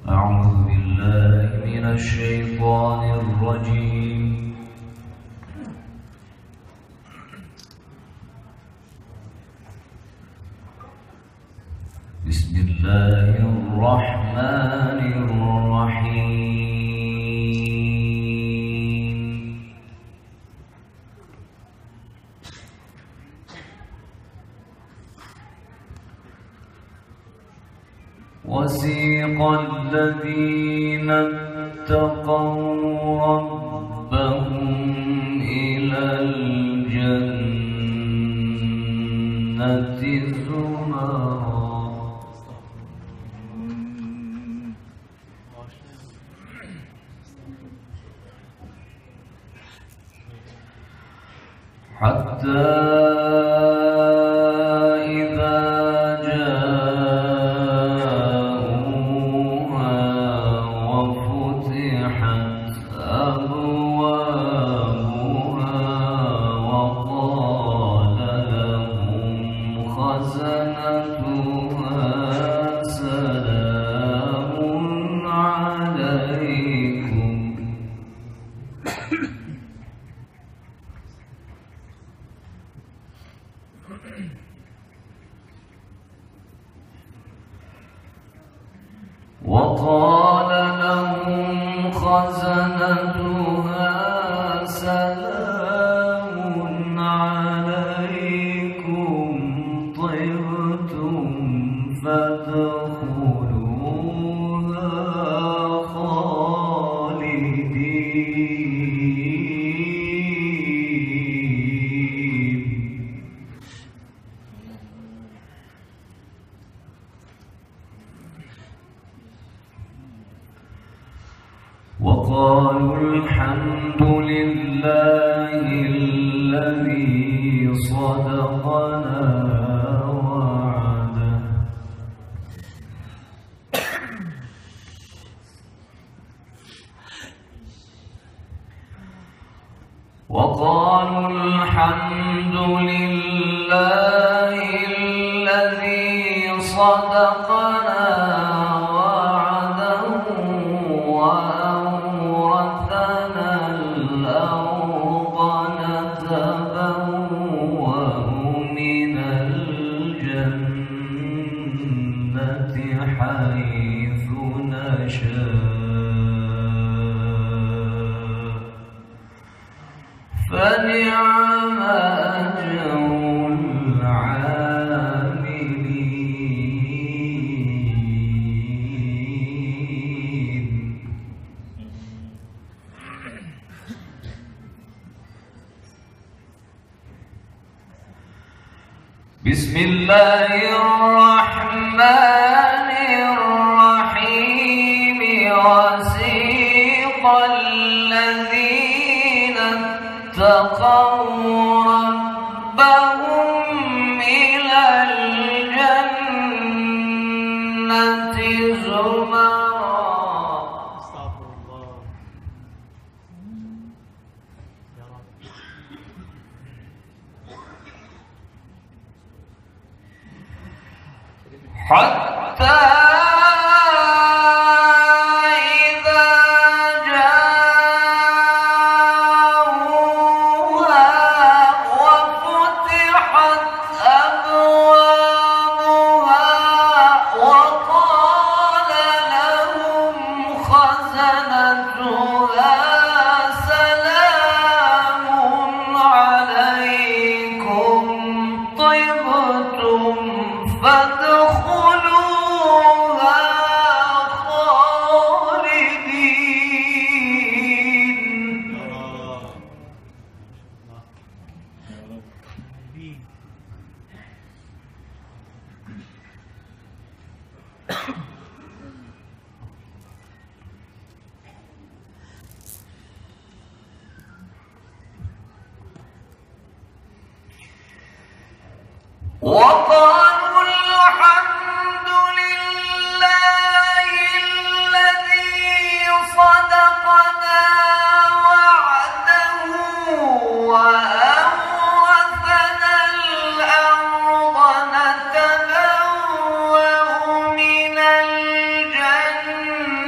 أعوذ بالله من الشيطان الرجيم. بسم الله الرحمن الرحيم. وسيق الذين اتقوا ربهم إلى الجنة زمرا حتى إذا جاءوها وفتحت أبوابها وقال لهم خزنتها سلام عليكم وقال لهم خزنتها سلام عليكم طبتم فادخلوها خالدين. وقالوا الحمد لله الذي صدقنا وعده وقالوا الحمد لله الذي صدقنا وعده وأورثنا الأرض نتبوأ من الجنة حيث نشاء فنعم أجر العاملين. بسم الله الرحمن الرحيم. وسيق الذين اتقوا ربهم إلى الجنة زمرا حتى وقالوا الحمد لله الذي صدقنا وعده وأورثنا الأرض نتبوأ من الجنة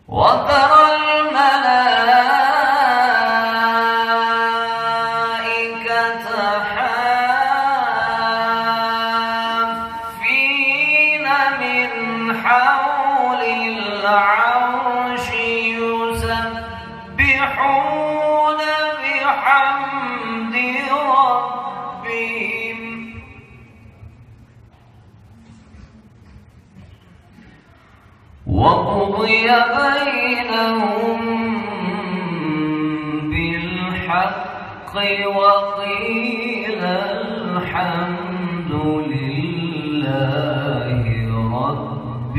وترى الملائكة حافين من حول العرش يسبحون بحمد ربهم وقضي بينهم بالحق وقيل الحمد لله رب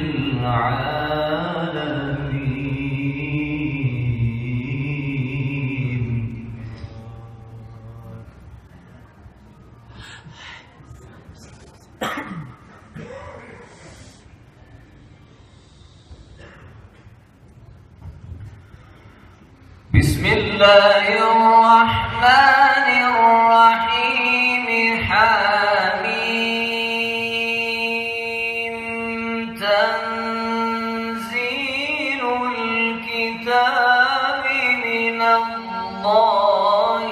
العالمين. بسم الله الرحمن الرحيم. حميم. تنزيل الكتاب من الله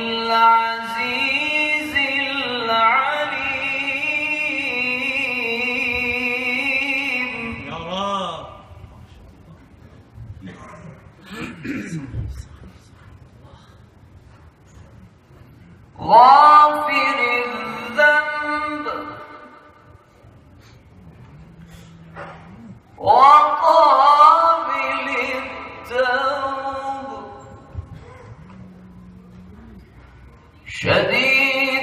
العزيز العليم. يا رب. غافر الذنب وقابل التوب شديد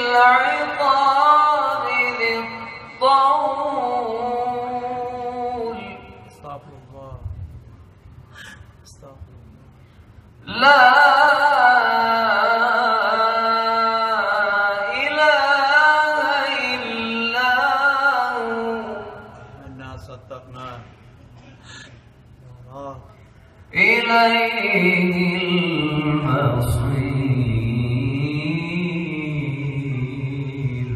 العقاب ذي الطول. استغفر الله. استغفر الله. لا إليه المصير.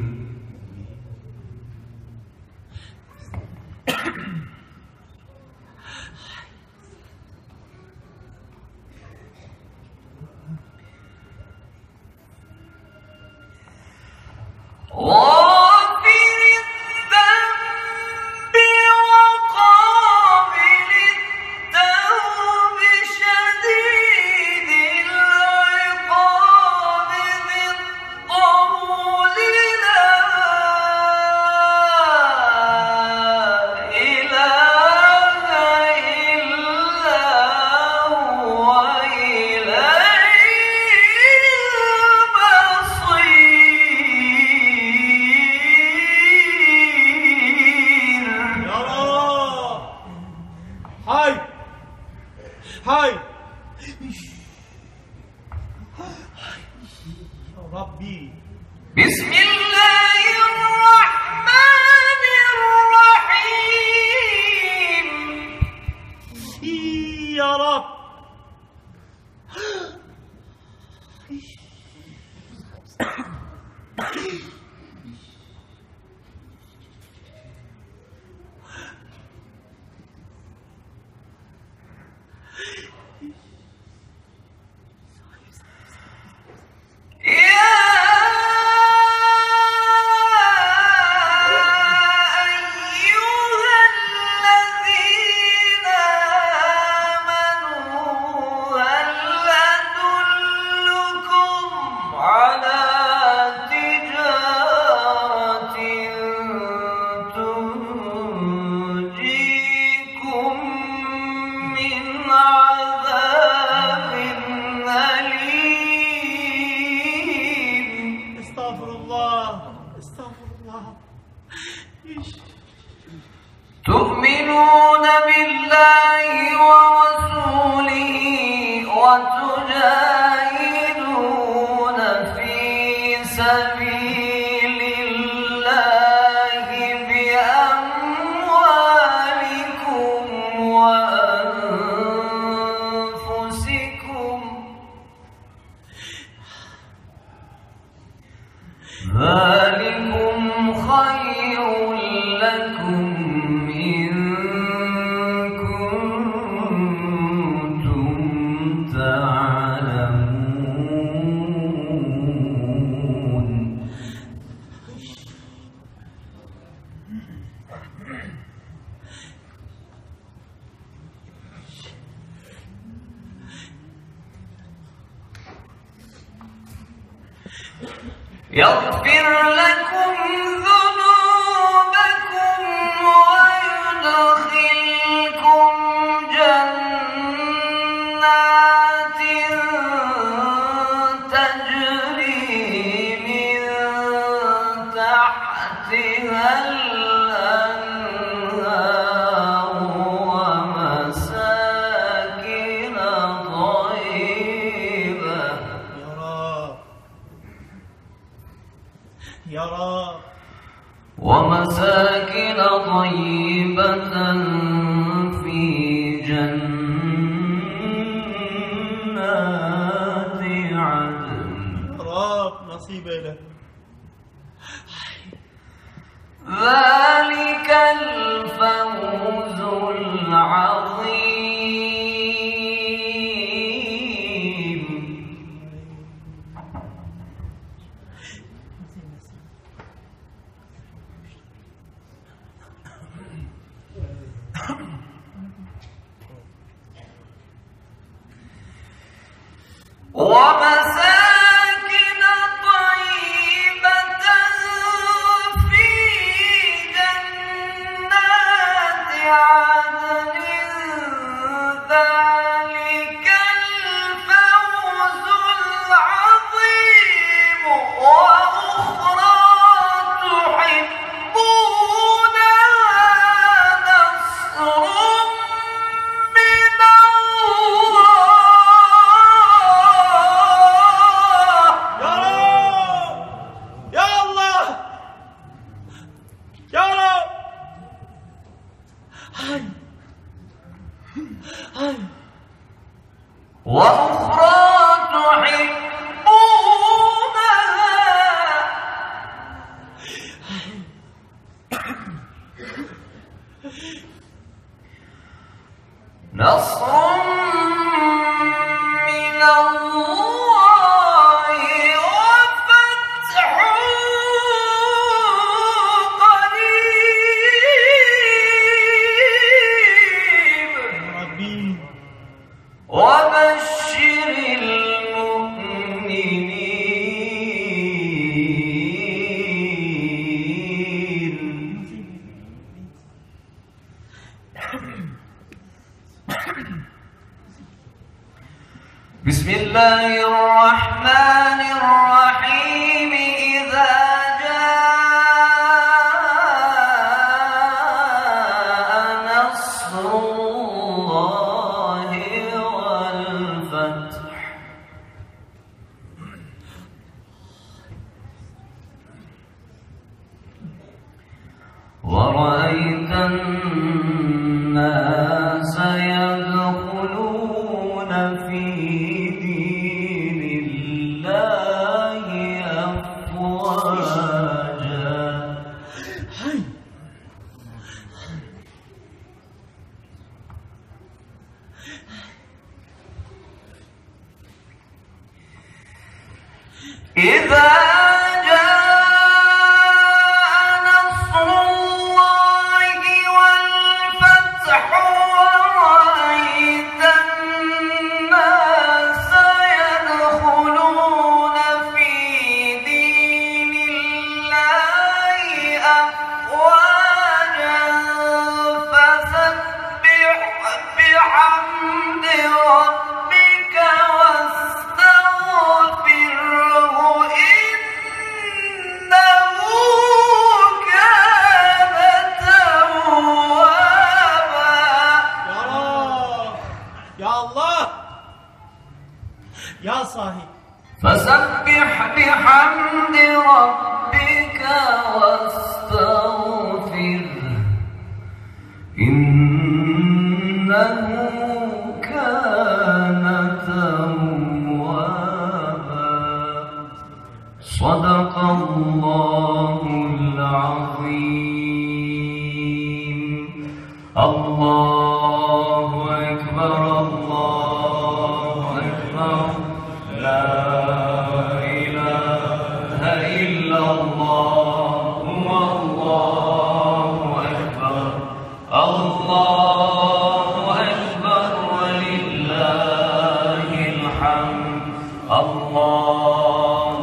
هاي يا ربي. بسم الله الرحمن الرحيم. يا رب. يغفر لكم ذنوبكم ويدخلكم جنات تجري من تحتها الأنهار ومساكن طيبة. يا رب ومساكن طيبة في جنات عدن. يا رب نصيبي لك. ذلك الفوز العظيم. ومساكن طيبة في جنات عدن. ذلك الفوز العظيم. وأخرى تحبونها نصر من وأخرى تحبونها نصر من الله وفتح قريب. وبشر المؤمنين. بسم الله الرحمن الرحيم. إذا جاء نصر الله والفتح ورأيت الناس يدخلون في دين الله أفواجا. إذا جاء نصر الله والفتح ورأيت الناس يدخلون في دين الله أفواجا فسبح بحمد ربك واستغفره إنه كان توابا. يا الله يا صاحب. فسبح بحمد ربك واستغفره إنه كان توابا. صدق الله العظيم. الله أكبر الله أكبر. لا إله إلا الله.